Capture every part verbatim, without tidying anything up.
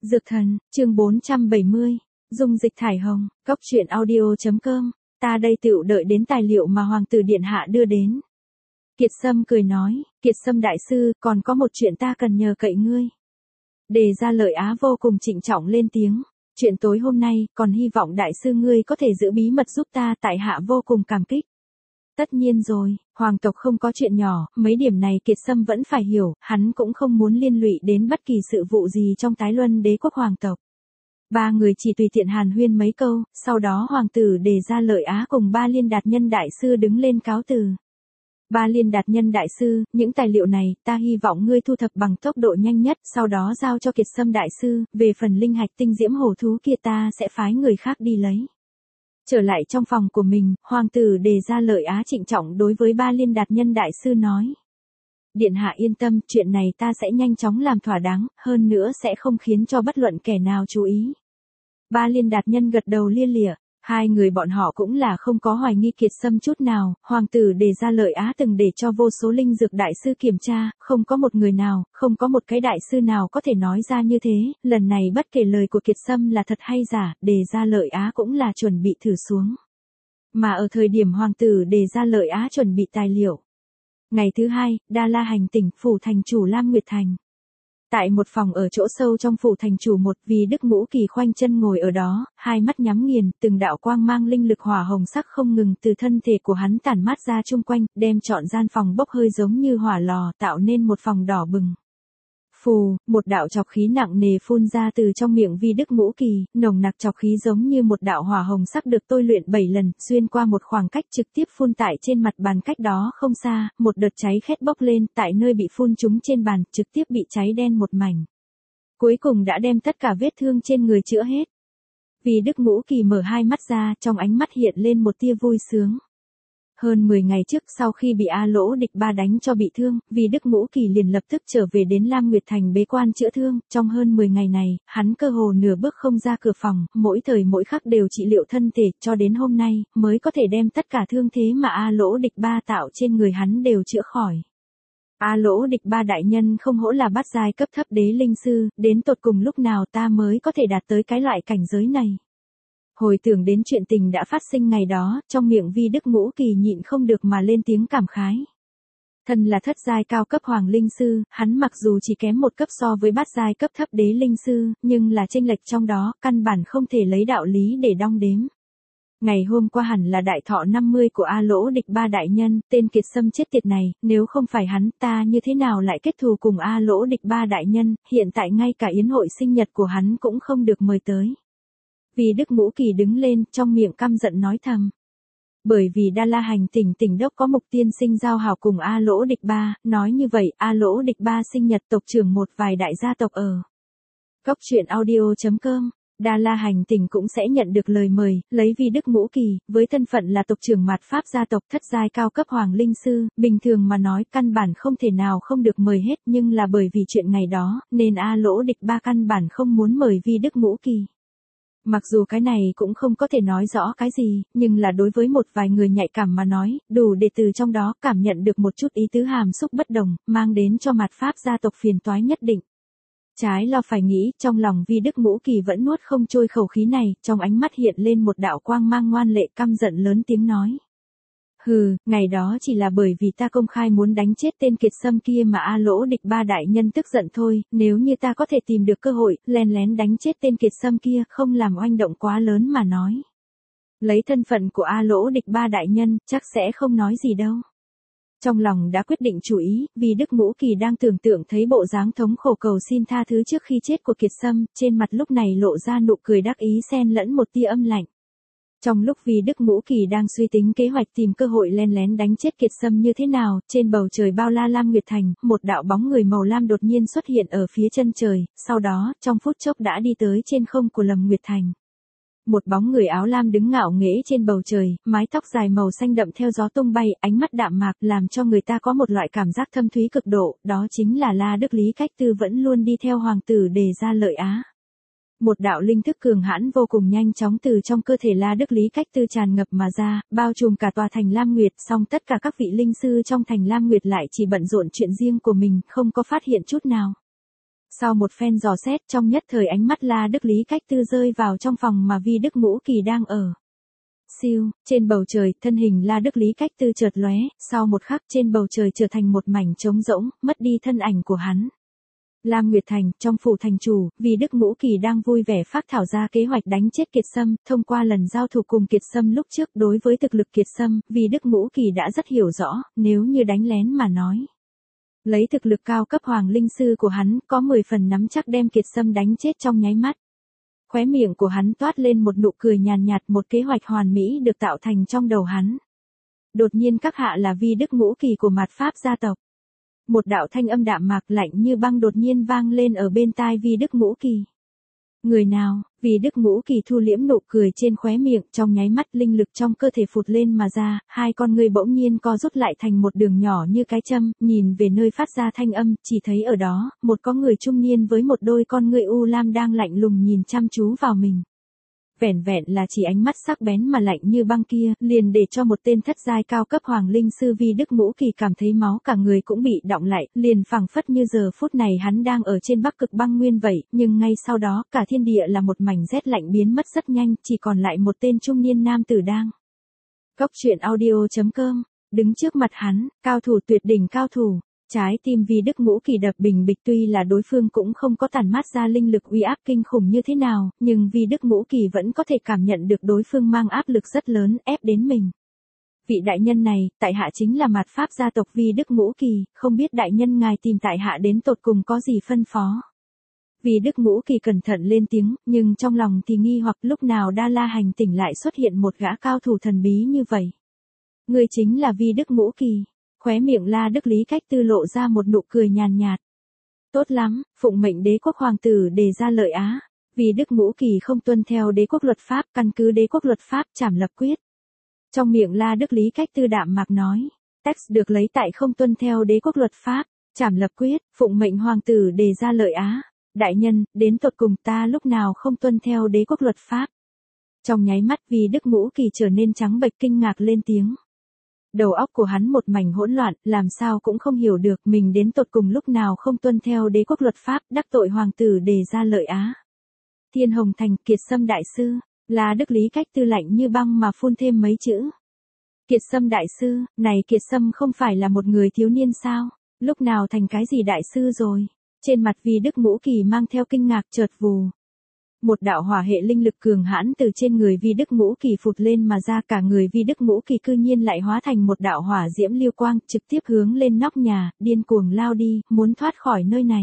Dược thần, chương bốn trăm bảy mươi, dung dịch thải hồng, cốc truyện audio.com, ta đây tựu đợi đến tài liệu mà hoàng tử điện hạ đưa đến. Kiệt Sâm cười nói, Kiệt Sâm đại sư, còn có một chuyện ta cần nhờ cậy ngươi. Đề Gia Lợi Á vô cùng trịnh trọng lên tiếng, chuyện tối hôm nay, còn hy vọng đại sư ngươi có thể giữ bí mật giúp ta, tại hạ vô cùng cảm kích. Tất nhiên rồi, hoàng tộc không có chuyện nhỏ, mấy điểm này Kiệt Sâm vẫn phải hiểu, hắn cũng không muốn liên lụy đến bất kỳ sự vụ gì trong tái luân đế quốc hoàng tộc. Ba người chỉ tùy tiện hàn huyên mấy câu, sau đó hoàng tử Đề Gia Lợi Á cùng Ba Liên Đạt Nhân đại sư đứng lên cáo từ. Ba Liên Đạt Nhân đại sư, những tài liệu này, ta hy vọng ngươi thu thập bằng tốc độ nhanh nhất, sau đó giao cho Kiệt Sâm đại sư, về phần linh hạch tinh diễm hổ thú kia ta sẽ phái người khác đi lấy. Trở lại trong phòng của mình, hoàng tử Đề Gia Lợi Á trịnh trọng đối với Ba Liên Đạt Nhân đại sư nói. Điện hạ yên tâm, chuyện này ta sẽ nhanh chóng làm thỏa đáng, hơn nữa sẽ không khiến cho bất luận kẻ nào chú ý. Ba Liên Đạt Nhân gật đầu lia lịa, hai người bọn họ cũng là không có hoài nghi Kiệt Sâm chút nào, hoàng tử Đề Gia Lợi Á từng để cho vô số linh dược đại sư kiểm tra, không có một người nào, không có một cái đại sư nào có thể nói ra như thế, lần này bất kể lời của Kiệt Sâm là thật hay giả, Đề Gia Lợi Á cũng là chuẩn bị thử xuống. Mà ở thời điểm hoàng tử Đề Gia Lợi Á chuẩn bị tài liệu. Ngày thứ hai, Đa La hành tỉnh phủ thành chủ Lam Nguyệt Thành. Tại một phòng ở chỗ sâu trong phủ thành chủ một, vì Đức Ngũ Kỳ khoanh chân ngồi ở đó, hai mắt nhắm nghiền, từng đạo quang mang linh lực hỏa hồng sắc không ngừng từ thân thể của hắn tản mát ra chung quanh, đem trọn gian phòng bốc hơi giống như hỏa lò, tạo nên một phòng đỏ bừng. Phù, một đạo chọc khí nặng nề phun ra từ trong miệng Vi Đức Ngũ Kỳ, nồng nặc chọc khí giống như một đạo hỏa hồng sắc được tôi luyện bảy lần, xuyên qua một khoảng cách trực tiếp phun tại trên mặt bàn cách đó không xa, một đợt cháy khét bốc lên, tại nơi bị phun trúng trên bàn, trực tiếp bị cháy đen một mảnh. Cuối cùng đã đem tất cả vết thương trên người chữa hết. Vi Đức Ngũ Kỳ mở hai mắt ra, trong ánh mắt hiện lên một tia vui sướng. Hơn mười ngày trước sau khi bị A Lỗ Địch Ba đánh cho bị thương, vì Đức Ngũ Kỳ liền lập tức trở về đến Lam Nguyệt Thành bế quan chữa thương, trong hơn mười ngày này, hắn cơ hồ nửa bước không ra cửa phòng, mỗi thời mỗi khắc đều trị liệu thân thể, cho đến hôm nay, mới có thể đem tất cả thương thế mà A Lỗ Địch Ba tạo trên người hắn đều chữa khỏi. A Lỗ Địch Ba đại nhân không hổ là bát giai cấp thấp đế linh sư, đến tột cùng lúc nào ta mới có thể đạt tới cái loại cảnh giới này. Hồi tưởng đến chuyện tình đã phát sinh ngày đó, trong miệng Vi Đức Ngũ Kỳ nhịn không được mà lên tiếng cảm khái. Thân là thất giai cao cấp hoàng linh sư, hắn mặc dù chỉ kém một cấp so với bát giai cấp thấp đế linh sư, nhưng là chênh lệch trong đó, căn bản không thể lấy đạo lý để đong đếm. Ngày hôm qua hẳn là đại thọ năm mươi của A Lỗ Địch Ba đại nhân, tên Kiệt Sâm chết tiệt này, nếu không phải hắn, ta như thế nào lại kết thù cùng A Lỗ Địch Ba đại nhân, hiện tại ngay cả yến hội sinh nhật của hắn cũng không được mời tới. Vì Đức Ngũ Kỳ đứng lên, trong miệng căm giận nói thầm. Bởi vì Đa La hành tỉnh tỉnh đốc có mục tiên sinh giao hảo cùng A Lỗ Địch Ba, nói như vậy, A Lỗ Địch Ba sinh nhật tộc trưởng một vài đại gia tộc ở cốc truyện audio.com, Đa La hành tỉnh cũng sẽ nhận được lời mời, lấy Vi Đức Ngũ Kỳ, với thân phận là tộc trưởng mạt pháp gia tộc thất giai cao cấp hoàng linh sư, bình thường mà nói căn bản không thể nào không được mời hết, nhưng là bởi vì chuyện ngày đó, nên A Lỗ Địch Ba căn bản không muốn mời Vi Đức Ngũ Kỳ. Mặc dù cái này cũng không có thể nói rõ cái gì, nhưng là đối với một vài người nhạy cảm mà nói, đủ để từ trong đó cảm nhận được một chút ý tứ hàm xúc bất đồng, mang đến cho mạt pháp gia tộc phiền toái nhất định. Trái lo phải nghĩ, trong lòng Vi Đức Ngũ Kỳ vẫn nuốt không trôi khẩu khí này, trong ánh mắt hiện lên một đạo quang mang ngoan lệ căm giận lớn tiếng nói. Hừ, ngày đó chỉ là bởi vì ta công khai muốn đánh chết tên Kiệt Sâm kia mà A Lỗ Địch Ba đại nhân tức giận thôi, nếu như ta có thể tìm được cơ hội, len lén đánh chết tên Kiệt Sâm kia, không làm oanh động quá lớn mà nói. Lấy thân phận của A Lỗ Địch Ba đại nhân, chắc sẽ không nói gì đâu. Trong lòng đã quyết định chủ ý, vì Đức Ngũ Kỳ đang tưởng tượng thấy bộ dáng thống khổ cầu xin tha thứ trước khi chết của Kiệt Sâm, trên mặt lúc này lộ ra nụ cười đắc ý xen lẫn một tia âm lạnh. Trong lúc vì Đức Ngũ Kỳ đang suy tính kế hoạch tìm cơ hội len lén đánh chết Kiệt Sâm như thế nào, trên bầu trời bao la Lam Nguyệt Thành, một đạo bóng người màu lam đột nhiên xuất hiện ở phía chân trời, sau đó, trong phút chốc đã đi tới trên không của Lâm Nguyệt Thành. Một bóng người áo lam đứng ngạo nghễ trên bầu trời, mái tóc dài màu xanh đậm theo gió tung bay, ánh mắt đạm mạc làm cho người ta có một loại cảm giác thâm thúy cực độ, đó chính là La Đức Lý Cách Tư vẫn luôn đi theo hoàng tử Đề Gia Lợi Á. Một đạo linh thức cường hãn vô cùng nhanh chóng từ trong cơ thể La Đức Lý Cách Tư tràn ngập mà ra, bao trùm cả tòa thành Lam Nguyệt, song tất cả các vị linh sư trong thành Lam Nguyệt lại chỉ bận rộn chuyện riêng của mình, không có phát hiện chút nào. Sau một phen dò xét, trong nhất thời ánh mắt La Đức Lý Cách Tư rơi vào trong phòng mà Vi Đức Ngũ Kỳ đang ở. Siêu, trên bầu trời, thân hình La Đức Lý Cách Tư chợt lóe, sau một khắc trên bầu trời trở thành một mảnh trống rỗng, mất đi thân ảnh của hắn. Lam Nguyệt Thành, trong phủ thành chủ, Vi Đức Ngũ Kỳ đang vui vẻ phác thảo ra kế hoạch đánh chết Kiệt Sâm, thông qua lần giao thủ cùng Kiệt Sâm lúc trước, đối với thực lực Kiệt Sâm, Vi Đức Ngũ Kỳ đã rất hiểu rõ, nếu như đánh lén mà nói. Lấy thực lực cao cấp hoàng linh sư của hắn, có mười phần nắm chắc đem Kiệt Sâm đánh chết trong nháy mắt. Khóe miệng của hắn toát lên một nụ cười nhàn nhạt, một kế hoạch hoàn mỹ được tạo thành trong đầu hắn. Đột nhiên các hạ là Vi Đức Ngũ Kỳ của Mạt Pháp gia tộc. Một đạo thanh âm đạm mạc lạnh như băng đột nhiên vang lên ở bên tai Vi Đức Ngũ Kỳ. Người nào? Vi Đức Ngũ Kỳ thu liễm nụ cười trên khóe miệng, trong nháy mắt linh lực trong cơ thể phụt lên mà ra, hai con người bỗng nhiên co rút lại thành một đường nhỏ như cái châm, nhìn về nơi phát ra thanh âm, chỉ thấy ở đó, một có người trung niên với một đôi con ngươi u lam đang lạnh lùng nhìn chăm chú vào mình. Vẻn vẹn là chỉ ánh mắt sắc bén mà lạnh như băng kia, liền để cho một tên thất giai cao cấp hoàng linh sư Vi Đức Ngũ Kỳ cảm thấy máu cả người cũng bị đọng lại, liền phảng phất như giờ phút này hắn đang ở trên Bắc Cực băng nguyên vậy, nhưng ngay sau đó, cả thiên địa là một mảnh rét lạnh biến mất rất nhanh, chỉ còn lại một tên trung niên nam tử đang. Góc truyện audio chấm com, đứng trước mặt hắn, cao thủ tuyệt đỉnh cao thủ. Trái tim Vi Đức Ngũ Kỳ đập bình bịch, tuy là đối phương cũng không có tản mát ra linh lực uy áp kinh khủng như thế nào, nhưng Vi Đức Ngũ Kỳ vẫn có thể cảm nhận được đối phương mang áp lực rất lớn, ép đến mình. Vị đại nhân này, tại hạ chính là Mạt Pháp gia tộc Vi Đức Ngũ Kỳ, không biết đại nhân ngài tìm tại hạ đến tột cùng có gì phân phó. Vi Đức Ngũ Kỳ cẩn thận lên tiếng, nhưng trong lòng thì nghi hoặc lúc nào Đa La hành tỉnh lại xuất hiện một gã cao thủ thần bí như vậy. Người chính là Vi Đức Ngũ Kỳ. Khóe miệng La Đức Lý Cách Tư lộ ra một nụ cười nhàn nhạt. Tốt lắm, phụng mệnh đế quốc hoàng tử đề ra lợi Á. Vì Đức Ngũ Kỳ không tuân theo đế quốc luật pháp, căn cứ đế quốc luật pháp trảm lập quyết. Trong miệng La Đức Lý Cách Tư đạm mạc nói, text được lấy tại không tuân theo đế quốc luật pháp, trảm lập quyết, phụng mệnh hoàng tử đề ra lợi Á. Đại nhân, đến tột cùng ta lúc nào không tuân theo đế quốc luật pháp. Trong nháy mắt vì Đức Ngũ Kỳ trở nên trắng bệch kinh ngạc lên tiếng. Đầu óc của hắn một mảnh hỗn loạn, làm sao cũng không hiểu được mình đến tột cùng lúc nào không tuân theo đế quốc luật pháp, đắc tội hoàng tử đề ra lợi Á. Thiên Hồng Thành, Kiệt Sâm đại sư, là Đức Lý Cách Tư lạnh như băng mà phun thêm mấy chữ. Kiệt Sâm đại sư, này Kiệt Sâm không phải là một người thiếu niên sao, lúc nào thành cái gì đại sư rồi. Trên mặt Vi Đức Ngũ Kỳ mang theo kinh ngạc chợt vù. Một đạo hỏa hệ linh lực cường hãn từ trên người Vi Đức Ngũ Kỳ phụt lên mà ra, cả người Vi Đức Ngũ Kỳ cư nhiên lại hóa thành một đạo hỏa diễm lưu quang, trực tiếp hướng lên nóc nhà, điên cuồng lao đi, muốn thoát khỏi nơi này.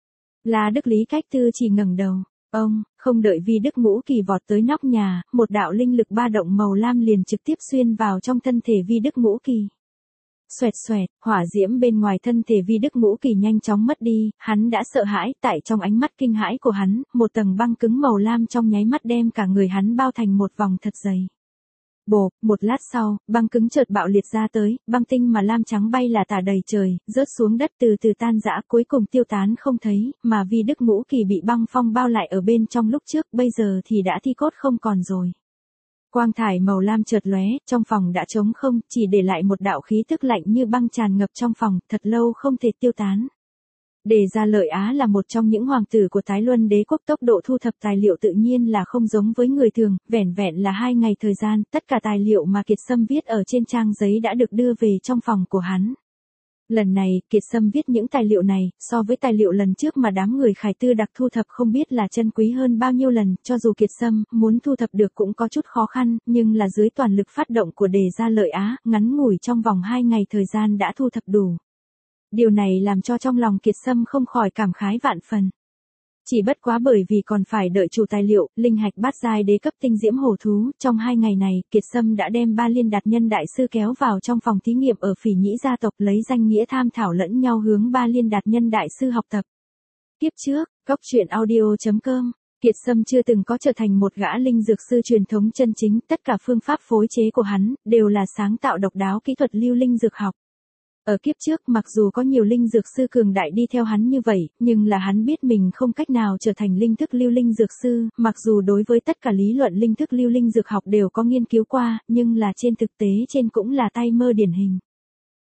Là Đức Lý Cách Tư chỉ ngẩng đầu, ông, không đợi Vi Đức Ngũ Kỳ vọt tới nóc nhà, một đạo linh lực ba động màu lam liền trực tiếp xuyên vào trong thân thể Vi Đức Ngũ Kỳ. Xoẹt xoẹt, hỏa diễm bên ngoài thân thể Vi Đức Ngũ Kỳ nhanh chóng mất đi, hắn đã sợ hãi, tại trong ánh mắt kinh hãi của hắn, một tầng băng cứng màu lam trong nháy mắt đem cả người hắn bao thành một vòng thật dày. Bộp, một lát sau, băng cứng chợt bạo liệt ra tới, băng tinh mà lam trắng bay là tả đầy trời, rớt xuống đất từ từ tan rã, cuối cùng tiêu tán không thấy, mà Vi Đức Ngũ Kỳ bị băng phong bao lại ở bên trong lúc trước, bây giờ thì đã thi cốt không còn rồi. Quang thải màu lam chợt lóe, trong phòng đã trống không, chỉ để lại một đạo khí tức lạnh như băng tràn ngập trong phòng, thật lâu không thể tiêu tán. Đề ra lợi Á là một trong những hoàng tử của Tái Luân đế quốc, tốc độ thu thập tài liệu tự nhiên là không giống với người thường, vẻn vẹn là hai ngày thời gian, tất cả tài liệu mà Kiệt Sâm viết ở trên trang giấy đã được đưa về trong phòng của hắn. Lần này, Kiệt Sâm viết những tài liệu này, so với tài liệu lần trước mà đám người Khải Tư đặc thu thập không biết là chân quý hơn bao nhiêu lần, cho dù Kiệt Sâm muốn thu thập được cũng có chút khó khăn, nhưng là dưới toàn lực phát động của đề ra lợi Á, ngắn ngủi trong vòng hai ngày thời gian đã thu thập đủ. Điều này làm cho trong lòng Kiệt Sâm không khỏi cảm khái vạn phần. Chỉ bất quá bởi vì còn phải đợi chủ tài liệu, linh hạch bát giai đế cấp tinh diễm hổ thú, trong hai ngày này, Kiệt Sâm đã đem ba liên đạt nhân đại sư kéo vào trong phòng thí nghiệm ở Phỉ Nhĩ gia tộc, lấy danh nghĩa tham thảo lẫn nhau hướng ba liên đạt nhân đại sư học tập. Tiếp trước, góc truyện audio chấm com, Kiệt Sâm chưa từng có trở thành một gã linh dược sư truyền thống chân chính, tất cả phương pháp phối chế của hắn, đều là sáng tạo độc đáo kỹ thuật lưu linh dược học. Ở kiếp trước, mặc dù có nhiều linh dược sư cường đại đi theo hắn như vậy, nhưng là hắn biết mình không cách nào trở thành linh thức lưu linh dược sư, mặc dù đối với tất cả lý luận linh thức lưu linh dược học đều có nghiên cứu qua, nhưng là trên thực tế trên cũng là tay mơ điển hình.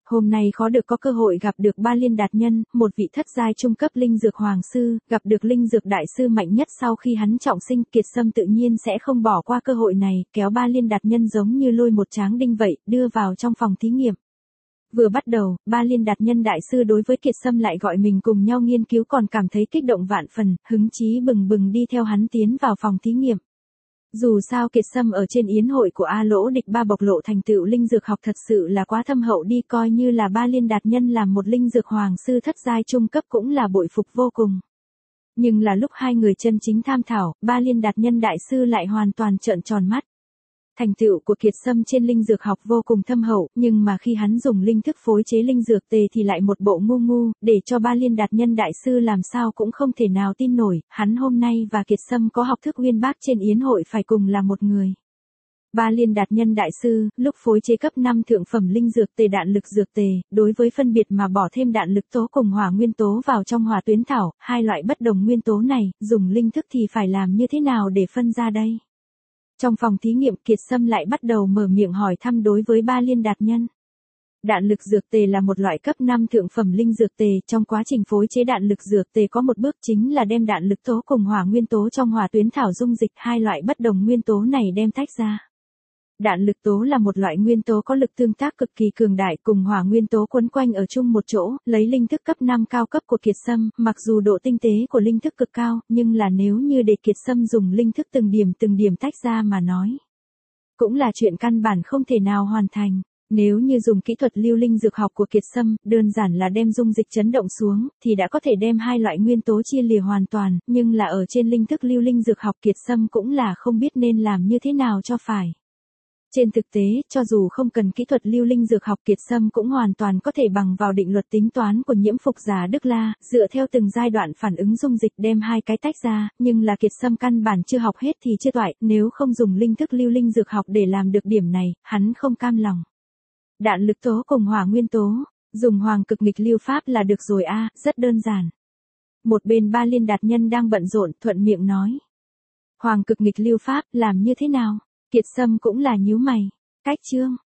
Hôm nay khó được có cơ hội gặp được Ba Liên Đạt Nhân, một vị thất giai trung cấp linh dược hoàng sư, gặp được linh dược đại sư mạnh nhất sau khi hắn trọng sinh, Kiệt Sâm tự nhiên sẽ không bỏ qua cơ hội này, kéo Ba Liên Đạt Nhân giống như lôi một tráng đinh vậy, đưa vào trong phòng thí nghiệm. Vừa bắt đầu, Ba Liên Đạt Nhân đại sư đối với Kiệt Sâm lại gọi mình cùng nhau nghiên cứu còn cảm thấy kích động vạn phần, hứng chí bừng bừng đi theo hắn tiến vào phòng thí nghiệm. Dù sao Kiệt Sâm ở trên yến hội của A Lỗ Địch Ba bộc lộ thành tựu linh dược học thật sự là quá thâm hậu đi, coi như là Ba Liên Đạt Nhân làm một linh dược hoàng sư thất giai trung cấp cũng là bội phục vô cùng. Nhưng là lúc hai người chân chính tham thảo, Ba Liên Đạt Nhân đại sư lại hoàn toàn trợn tròn mắt. Thành tựu của Kiệt Sâm trên linh dược học vô cùng thâm hậu, nhưng mà khi hắn dùng linh thức phối chế linh dược tề thì lại một bộ ngu ngu, để cho Ba Liên Đạt Nhân đại sư làm sao cũng không thể nào tin nổi, hắn hôm nay và Kiệt Sâm có học thức uyên bác trên yến hội phải cùng là một người. Ba Liên Đạt Nhân đại sư, lúc phối chế cấp năm thượng phẩm linh dược tề đạn lực dược tề, đối với phân biệt mà bỏ thêm đạn lực tố cùng hỏa nguyên tố vào trong hỏa tuyến thảo, hai loại bất đồng nguyên tố này, dùng linh thức thì phải làm như thế nào để phân ra đây? Trong phòng thí nghiệm, Kiệt Sâm lại bắt đầu mở miệng hỏi thăm đối với Ba Liên Đạt Nhân. Đạn lực dược tề là một loại cấp năm thượng phẩm linh dược tề, trong quá trình phối chế đạn lực dược tề có một bước chính là đem đạn lực tố cùng hỏa nguyên tố trong hỏa tuyến thảo dung dịch, hai loại bất đồng nguyên tố này đem tách ra. Đạn lực tố là một loại nguyên tố có lực tương tác cực kỳ cường đại, cùng hỏa nguyên tố quấn quanh ở chung một chỗ, lấy linh thức cấp năm cao cấp của Kiệt Sâm, mặc dù độ tinh tế của linh thức cực cao, nhưng là nếu như để Kiệt Sâm dùng linh thức từng điểm từng điểm tách ra mà nói, cũng là chuyện căn bản không thể nào hoàn thành. Nếu như dùng kỹ thuật lưu linh dược học của Kiệt Sâm, đơn giản là đem dung dịch chấn động xuống, thì đã có thể đem hai loại nguyên tố chia lìa hoàn toàn, nhưng là ở trên linh thức lưu linh dược học Kiệt Sâm cũng là không biết nên làm như thế nào cho phải. Trên thực tế, cho dù không cần kỹ thuật lưu linh dược học, Kiệt Sâm cũng hoàn toàn có thể bằng vào định luật tính toán của Nhiễm Phục Giả Đức La, dựa theo từng giai đoạn phản ứng dung dịch đem hai cái tách ra, nhưng là Kiệt Sâm căn bản chưa học hết thì chưa toại, nếu không dùng linh thức lưu linh dược học để làm được điểm này, hắn không cam lòng. Đạn lực tố cùng hỏa nguyên tố, dùng hoàng cực nghịch lưu pháp là được rồi a, à, rất đơn giản. Một bên Ba Liên Đạt Nhân đang bận rộn, thuận miệng nói. Hoàng cực nghịch lưu pháp, làm như thế nào? Kiệt Sâm cũng là nhíu mày. Cách chương,